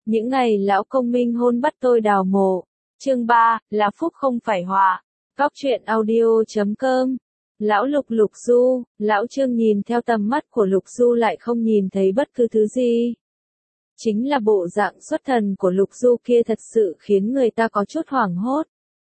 Những ngày lão công minh hôn bắt tôi đào mộ. Chương 3, là phúc không phải họa. Góc truyện audio.com. Lão Lục Lục Du, lão Trương nhìn theo tầm mắt của Lục Du lại không nhìn thấy bất cứ thứ gì. Chính là bộ dạng xuất thần của Lục Du kia thật sự khiến người ta có chút hoảng hốt.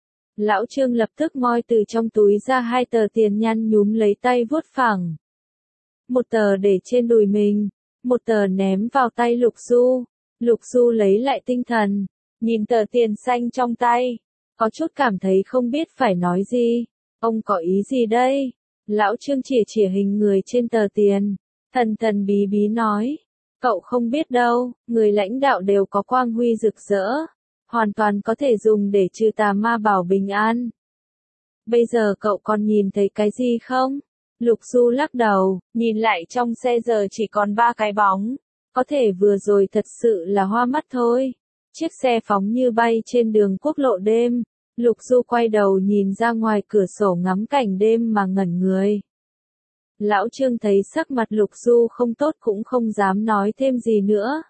Lão Trương lập tức moi từ trong túi ra 2 tờ tiền nhăn nhúm lấy tay vuốt phẳng. Một tờ để trên đùi mình, một tờ ném vào tay Lục Du. Lục Du lấy lại tinh thần, nhìn tờ tiền xanh trong tay, có chút cảm thấy không biết phải nói gì. Ông có ý gì đây? Lão Trương chỉ hình người trên tờ tiền, thần thần bí bí nói. Cậu không biết đâu, người lãnh đạo đều có quang huy rực rỡ, hoàn toàn có thể dùng để trừ tà ma bảo bình an. Bây giờ cậu còn nhìn thấy cái gì không? Lục Du lắc đầu, nhìn lại trong xe giờ chỉ còn 3 cái bóng. Có thể vừa rồi thật sự là hoa mắt thôi. Chiếc xe phóng như bay trên đường quốc lộ đêm. Lục Du quay đầu nhìn ra ngoài cửa sổ ngắm cảnh đêm mà ngẩn người. Lão Trương thấy sắc mặt Lục Du không tốt cũng không dám nói thêm gì nữa.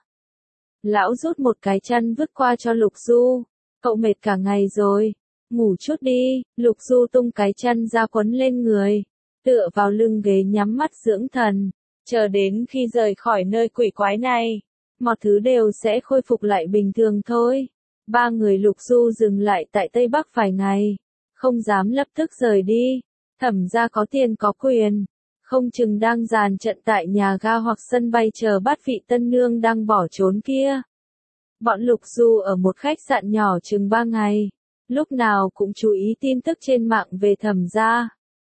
Lão rút một cái chăn vứt qua cho Lục Du. Cậu mệt cả ngày rồi, ngủ chút đi. Lục Du tung cái chăn ra quấn lên người, tựa vào lưng ghế nhắm mắt dưỡng thần. Chờ đến khi rời khỏi nơi quỷ quái này, mọi thứ đều sẽ khôi phục lại bình thường thôi. 3 người Lục Du dừng lại tại Tây Bắc vài ngày, không dám lập tức rời đi. Thẩm gia có tiền có quyền, không chừng đang dàn trận tại nhà ga hoặc sân bay chờ bắt vị tân nương đang bỏ trốn kia. Bọn Lục Du ở một khách sạn nhỏ chừng 3 ngày, lúc nào cũng chú ý tin tức trên mạng về Thẩm gia.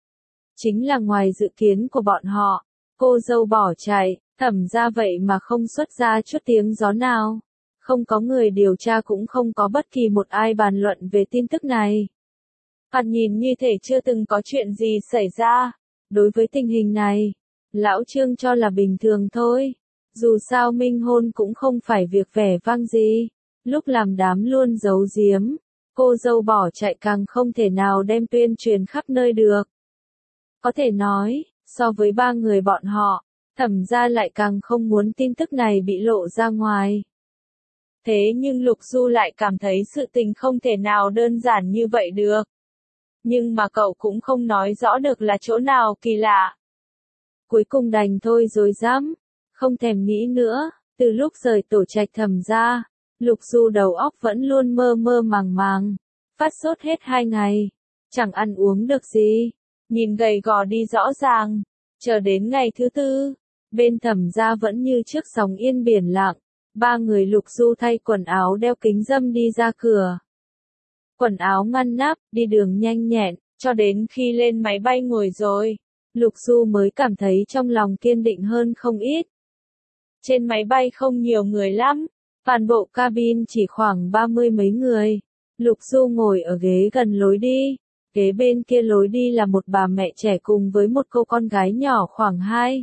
Chính là ngoài dự kiến của bọn họ. Cô dâu bỏ chạy, Thẩm gia vậy mà không xuất ra chút tiếng gió nào. Không có người điều tra cũng không có bất kỳ một ai bàn luận về tin tức này. Hắn nhìn như thể chưa từng có chuyện gì xảy ra. Đối với tình hình này, lão Trương cho là bình thường thôi. Dù sao minh hôn cũng không phải việc vẻ vang gì. Lúc làm đám luôn giấu giếm, cô dâu bỏ chạy càng không thể nào đem tuyên truyền khắp nơi được. Có thể nói, so với 3 người bọn họ, Thẩm gia lại càng không muốn tin tức này bị lộ ra ngoài. Thế nhưng Lục Du lại cảm thấy sự tình không thể nào đơn giản như vậy được. Nhưng mà cậu cũng không nói rõ được là chỗ nào kỳ lạ. Cuối cùng đành thôi rồi dám, không thèm nghĩ nữa. Từ lúc rời tổ trạch Thẩm gia, Lục Du đầu óc vẫn luôn mơ mơ màng màng, phát sốt hết 2 ngày, chẳng ăn uống được gì, nhìn gầy gò đi rõ ràng. Chờ đến ngày thứ 4, bên Thẩm gia vẫn như trước sóng yên biển lặng. 3 người Lục Du thay quần áo đeo kính râm đi ra cửa. Quần áo ngăn nắp, đi đường nhanh nhẹn, cho đến khi lên máy bay ngồi rồi, Lục Du mới cảm thấy trong lòng kiên định hơn không ít. Trên máy bay không nhiều người lắm, toàn bộ cabin chỉ khoảng 30 mấy người. Lục Du ngồi ở ghế gần lối đi. Kế bên kia lối đi là một bà mẹ trẻ cùng với một cô con gái nhỏ khoảng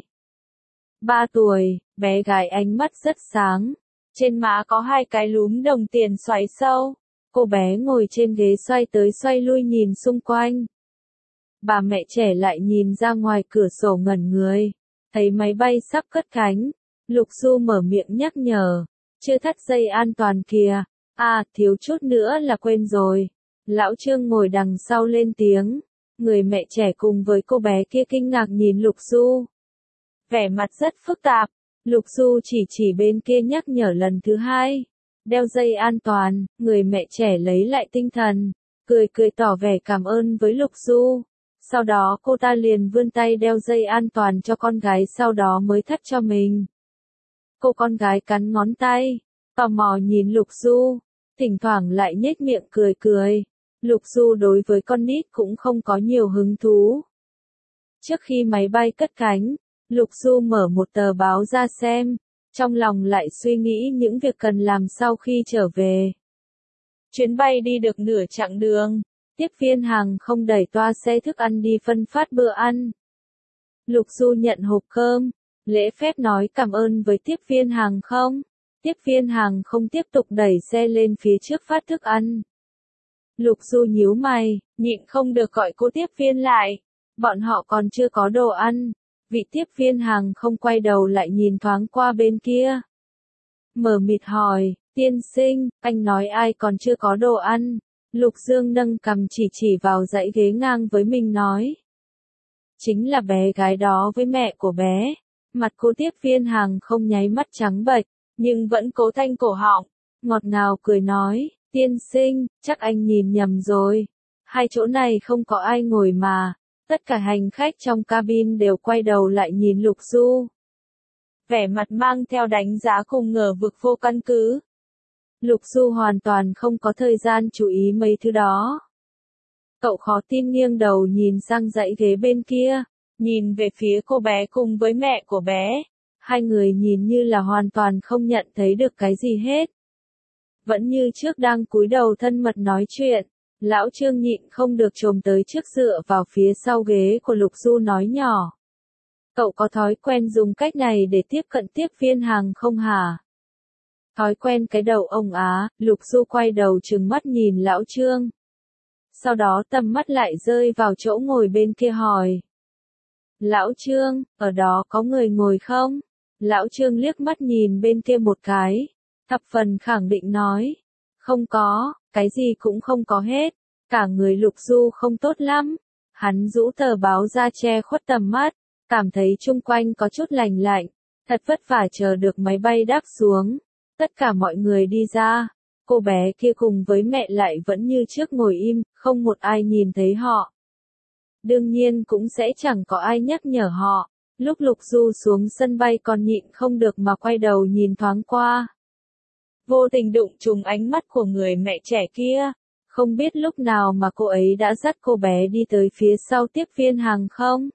2-3 tuổi, bé gái ánh mắt rất sáng. Trên má có 2 cái lúm đồng tiền xoáy sâu. Cô bé ngồi trên ghế xoay tới xoay lui nhìn xung quanh. Bà mẹ trẻ lại nhìn ra ngoài cửa sổ ngẩn người. Thấy máy bay sắp cất cánh. Lục Du mở miệng nhắc nhở. Chưa thắt dây an toàn kìa. À, thiếu chút nữa là quên rồi. Lão Trương ngồi đằng sau lên tiếng. Người mẹ trẻ cùng với cô bé kia kinh ngạc nhìn Lục Du. Vẻ mặt rất phức tạp. Lục Du chỉ bên kia nhắc nhở lần thứ 2. Đeo dây an toàn. Người mẹ trẻ lấy lại tinh thần, cười tỏ vẻ cảm ơn với Lục Du. Sau đó cô ta liền vươn tay đeo dây an toàn cho con gái, sau đó mới thắt cho mình. Cô con gái cắn ngón tay, tò mò nhìn Lục Du, thỉnh thoảng lại nhếch miệng cười. Lục Du đối với con nít cũng không có nhiều hứng thú. Trước khi máy bay cất cánh, Lục Du mở một tờ báo ra xem, trong lòng lại suy nghĩ những việc cần làm sau khi trở về. Chuyến bay đi được nửa chặng đường, tiếp viên hàng không đẩy toa xe thức ăn đi phân phát bữa ăn. Lục Du nhận hộp cơm, lễ phép nói cảm ơn với tiếp viên hàng không. Tiếp viên hàng không tiếp tục đẩy xe lên phía trước phát thức ăn. Lục Du nhíu mày, nhịn không được gọi cô tiếp viên lại. Bọn họ còn chưa có đồ ăn. Vị tiếp viên hàng không quay đầu lại nhìn thoáng qua bên kia. Mờ mịt hỏi, Tiên sinh, anh nói ai còn chưa có đồ ăn. Lục Dương nâng cằm chỉ vào dãy ghế ngang với mình nói. Chính là bé gái đó với mẹ của bé. Mặt cô tiếp viên hàng không nháy mắt trắng bệch, nhưng vẫn cố thanh cổ họng, ngọt ngào cười nói, tiên sinh, chắc anh nhìn nhầm rồi. Hai chỗ này không có ai ngồi mà. Tất cả hành khách trong cabin đều quay đầu lại nhìn Lục Du. Vẻ mặt mang theo đánh giá cùng ngờ vực vô căn cứ. Lục Du hoàn toàn không có thời gian chú ý mấy thứ đó. Cậu khó tin nghiêng đầu nhìn sang dãy ghế bên kia, nhìn về phía cô bé cùng với mẹ của bé. Hai người nhìn như là hoàn toàn không nhận thấy được cái gì hết. Vẫn như trước đang cúi đầu thân mật nói chuyện, lão Trương nhịn không được chồm tới trước dựa vào phía sau ghế của Lục Du nói nhỏ. Cậu có thói quen dùng cách này để tiếp cận tiếp viên hàng không hả? Thói quen cái đầu ông á, Lục Du quay đầu trừng mắt nhìn lão Trương. Sau đó tầm mắt lại rơi vào chỗ ngồi bên kia hỏi. Lão Trương, ở đó có người ngồi không? Lão Trương liếc mắt nhìn bên kia một cái, thập phần khẳng định nói. Không có, cái gì cũng không có hết. Cả người Lục Du không tốt lắm. Hắn rũ tờ báo ra che khuất tầm mắt, cảm thấy chung quanh có chút lành lạnh. Thật vất vả chờ được máy bay đáp xuống. Tất cả mọi người đi ra. Cô bé kia cùng với mẹ lại vẫn như trước ngồi im, không một ai nhìn thấy họ. Đương nhiên cũng sẽ chẳng có ai nhắc nhở họ. Lúc Lục Du xuống sân bay còn nhịn không được mà quay đầu nhìn thoáng qua. Vô tình đụng trúng ánh mắt của người mẹ trẻ kia. Không biết lúc nào mà cô ấy đã dắt cô bé đi tới phía sau tiếp viên hàng không.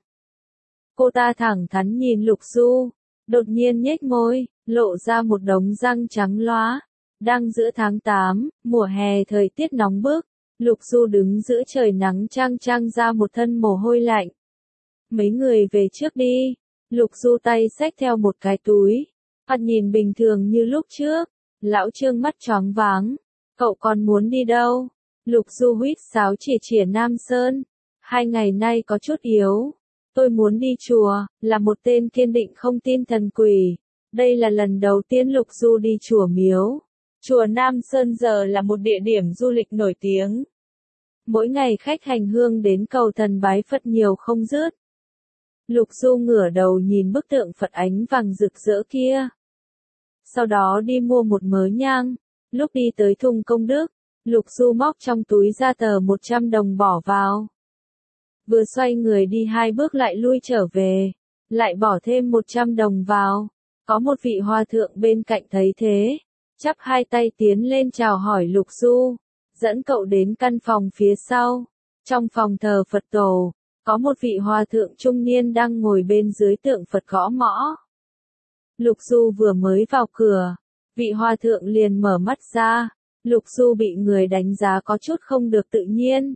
Cô ta thẳng thắn nhìn Lục Du, đột nhiên nhếch môi, lộ ra một đống răng trắng loá. Đang giữa tháng 8, mùa hè thời tiết nóng bức, Lục Du đứng giữa trời nắng chang chang ra một thân mồ hôi lạnh. Mấy người về trước đi. Lục Du tay xách theo một cái túi, mặt nhìn bình thường như lúc trước. Lão Trương mắt choáng váng. Cậu còn muốn đi đâu? Lục Du huýt sáo chỉ Nam Sơn. 2 ngày nay có chút yếu. Tôi muốn đi chùa, là một tên kiên định không tin thần quỷ. Đây là lần đầu tiên Lục Du đi chùa miếu. Chùa Nam Sơn giờ là một địa điểm du lịch nổi tiếng. Mỗi ngày khách hành hương đến cầu thần bái Phật nhiều không dứt. Lục Du ngửa đầu nhìn bức tượng Phật ánh vàng rực rỡ kia. Sau đó đi mua một mớ nhang. Lúc đi tới thùng công đức, Lục Du móc trong túi ra tờ 100 đồng bỏ vào. Vừa xoay người đi 2 bước lại lui trở về, lại bỏ thêm 100 đồng vào. Có một vị hòa thượng bên cạnh thấy thế, chắp 2 tay tiến lên chào hỏi Lục Du, dẫn cậu đến căn phòng phía sau. Trong phòng thờ Phật tổ, có một vị hòa thượng trung niên đang ngồi bên dưới tượng Phật gõ mõ. Lục Du vừa mới vào cửa, vị hòa thượng liền mở mắt ra. Lục Du bị người đánh giá có chút không được tự nhiên.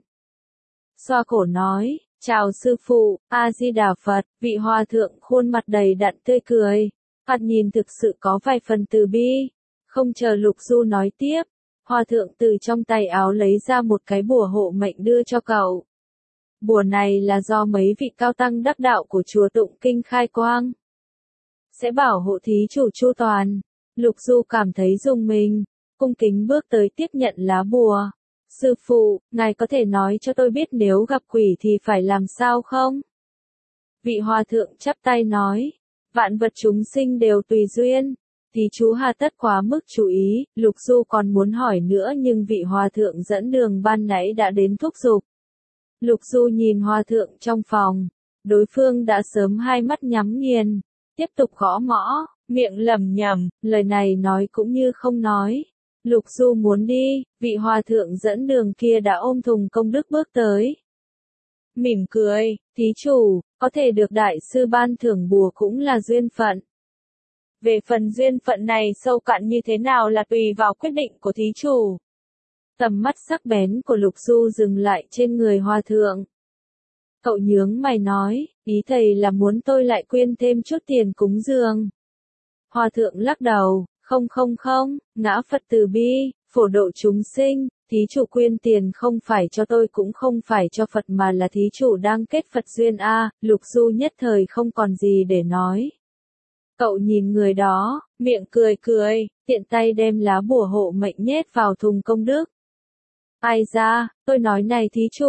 Xoa cổ nói, chào sư phụ, A-di-đà Phật. Vị hòa thượng khuôn mặt đầy đặn tươi cười, mặt nhìn thực sự có vài phần từ bi. Không chờ Lục Du nói tiếp, hòa thượng từ trong tay áo lấy ra một cái bùa hộ mệnh đưa cho cậu. Bùa này là do mấy vị cao tăng đắc đạo của chùa Tụng Kinh khai quang. Sẽ bảo hộ thí chủ chu toàn. Lục Du cảm thấy rùng mình, cung kính bước tới tiếp nhận lá bùa. Sư phụ, ngài có thể nói cho tôi biết nếu gặp quỷ thì phải làm sao không? Vị hòa thượng chắp tay nói, vạn vật chúng sinh đều tùy duyên. Thí chú hà tất quá mức chú ý. Lục Du còn muốn hỏi nữa nhưng vị hòa thượng dẫn đường ban nãy đã đến thúc giục. Lục Du nhìn hòa thượng trong phòng, đối phương đã sớm 2 mắt nhắm nghiền, tiếp tục gõ mõ, miệng lẩm nhẩm, lời này nói cũng như không nói. Lục Du muốn đi, vị hòa thượng dẫn đường kia đã ôm thùng công đức bước tới. Mỉm cười, thí chủ, có thể được đại sư ban thưởng bùa cũng là duyên phận. Về phần duyên phận này sâu cạn như thế nào là tùy vào quyết định của thí chủ. Tầm mắt sắc bén của Lục Du dừng lại trên người hòa thượng. Cậu nhướng mày nói, ý thầy là muốn tôi lại quyên thêm chút tiền cúng dường. Hòa thượng lắc đầu, không, ngã Phật từ bi, phổ độ chúng sinh, thí chủ quyên tiền không phải cho tôi cũng không phải cho Phật mà là thí chủ đang kết Phật duyên a. Lục Du nhất thời không còn gì để nói. Cậu nhìn người đó, miệng cười, tiện tay đem lá bùa hộ mệnh nhét vào thùng công đức. Ai ra, tôi nói này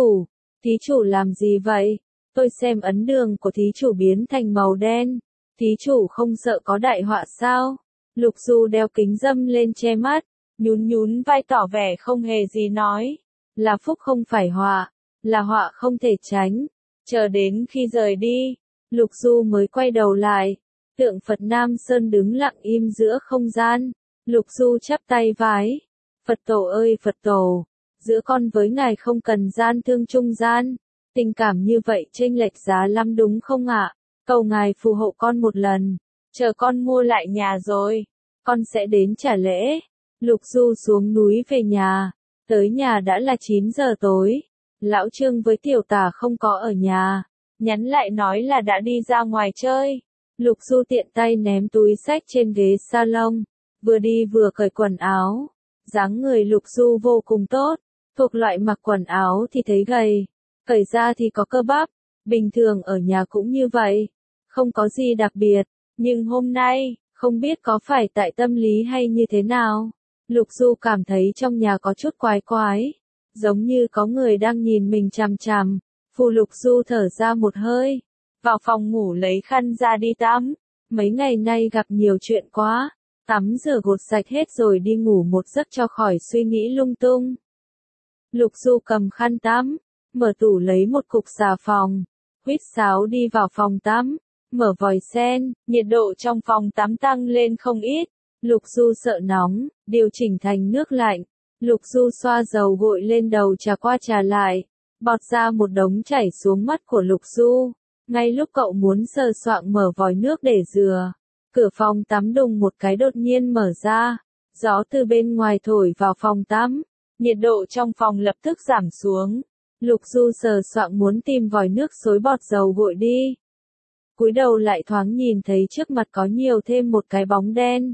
thí chủ làm gì vậy? Tôi xem ấn đường của thí chủ biến thành màu đen, thí chủ không sợ có đại họa sao? Lục Du đeo kính râm lên che mắt, nhún nhún vai tỏ vẻ không hề gì nói. Là phúc không phải họa, là họa không thể tránh. Chờ đến khi rời đi, Lục Du mới quay đầu lại. Tượng Phật Nam Sơn đứng lặng im giữa không gian. Lục Du chắp tay vái. Phật tổ ơi Phật tổ, giữa con với ngài không cần gian thương trung gian. Tình cảm như vậy chênh lệch giá lắm đúng không ạ? Cầu ngài phù hộ con một lần. Chờ con mua lại nhà rồi, con sẽ đến trả lễ. Lục Du xuống núi về nhà. Tới nhà đã là 9 giờ tối. Lão Trương với Tiểu Tả không có ở nhà. Nhắn lại nói là đã đi ra ngoài chơi. Lục Du tiện tay ném túi xách trên ghế salon. Vừa đi vừa cởi quần áo. Dáng người Lục Du vô cùng tốt. Thuộc loại mặc quần áo thì thấy gầy. Cởi ra thì có cơ bắp. Bình thường ở nhà cũng như vậy. Không có gì đặc biệt. Nhưng hôm nay, không biết có phải tại tâm lý hay như thế nào. Lục Du cảm thấy trong nhà có chút quái quái. Giống như có người đang nhìn mình chằm chằm. Phù Lục Du thở ra một hơi. Vào phòng ngủ lấy khăn ra đi tắm. Mấy ngày nay gặp nhiều chuyện quá. Tắm rửa gột sạch hết rồi đi ngủ một giấc cho khỏi suy nghĩ lung tung. Lục Du cầm khăn tắm. Mở tủ lấy một cục xà phòng. Huýt sáo đi vào phòng tắm. Mở vòi sen, nhiệt độ trong phòng tắm tăng lên không ít. Lục Du sợ nóng, điều chỉnh thành nước lạnh. Lục Du xoa dầu gội lên đầu trà qua trà lại. Bọt ra một đống chảy xuống mắt của Lục Du. Ngay lúc cậu muốn sờ soạng mở vòi nước để rửa, cửa phòng tắm đùng một cái đột nhiên mở ra. Gió từ bên ngoài thổi vào phòng tắm. Nhiệt độ trong phòng lập tức giảm xuống. Lục Du sờ soạng muốn tìm vòi nước xối bọt dầu gội đi. Cúi đầu lại thoáng nhìn thấy trước mặt có nhiều thêm một cái bóng đen.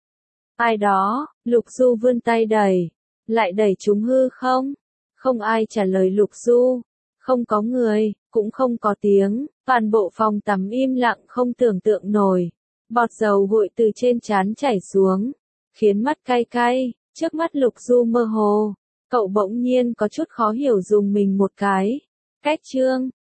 Ai đó, Lục Du vươn tay đẩy. Lại đẩy chúng hư không? Không ai trả lời Lục Du. Không có người, cũng không có tiếng. Toàn bộ phòng tắm im lặng không tưởng tượng nổi. Bọt dầu gội từ trên trán chảy xuống. Khiến mắt cay cay, trước mắt Lục Du mơ hồ. Cậu bỗng nhiên có chút khó hiểu dùng mình một cái. Cách chương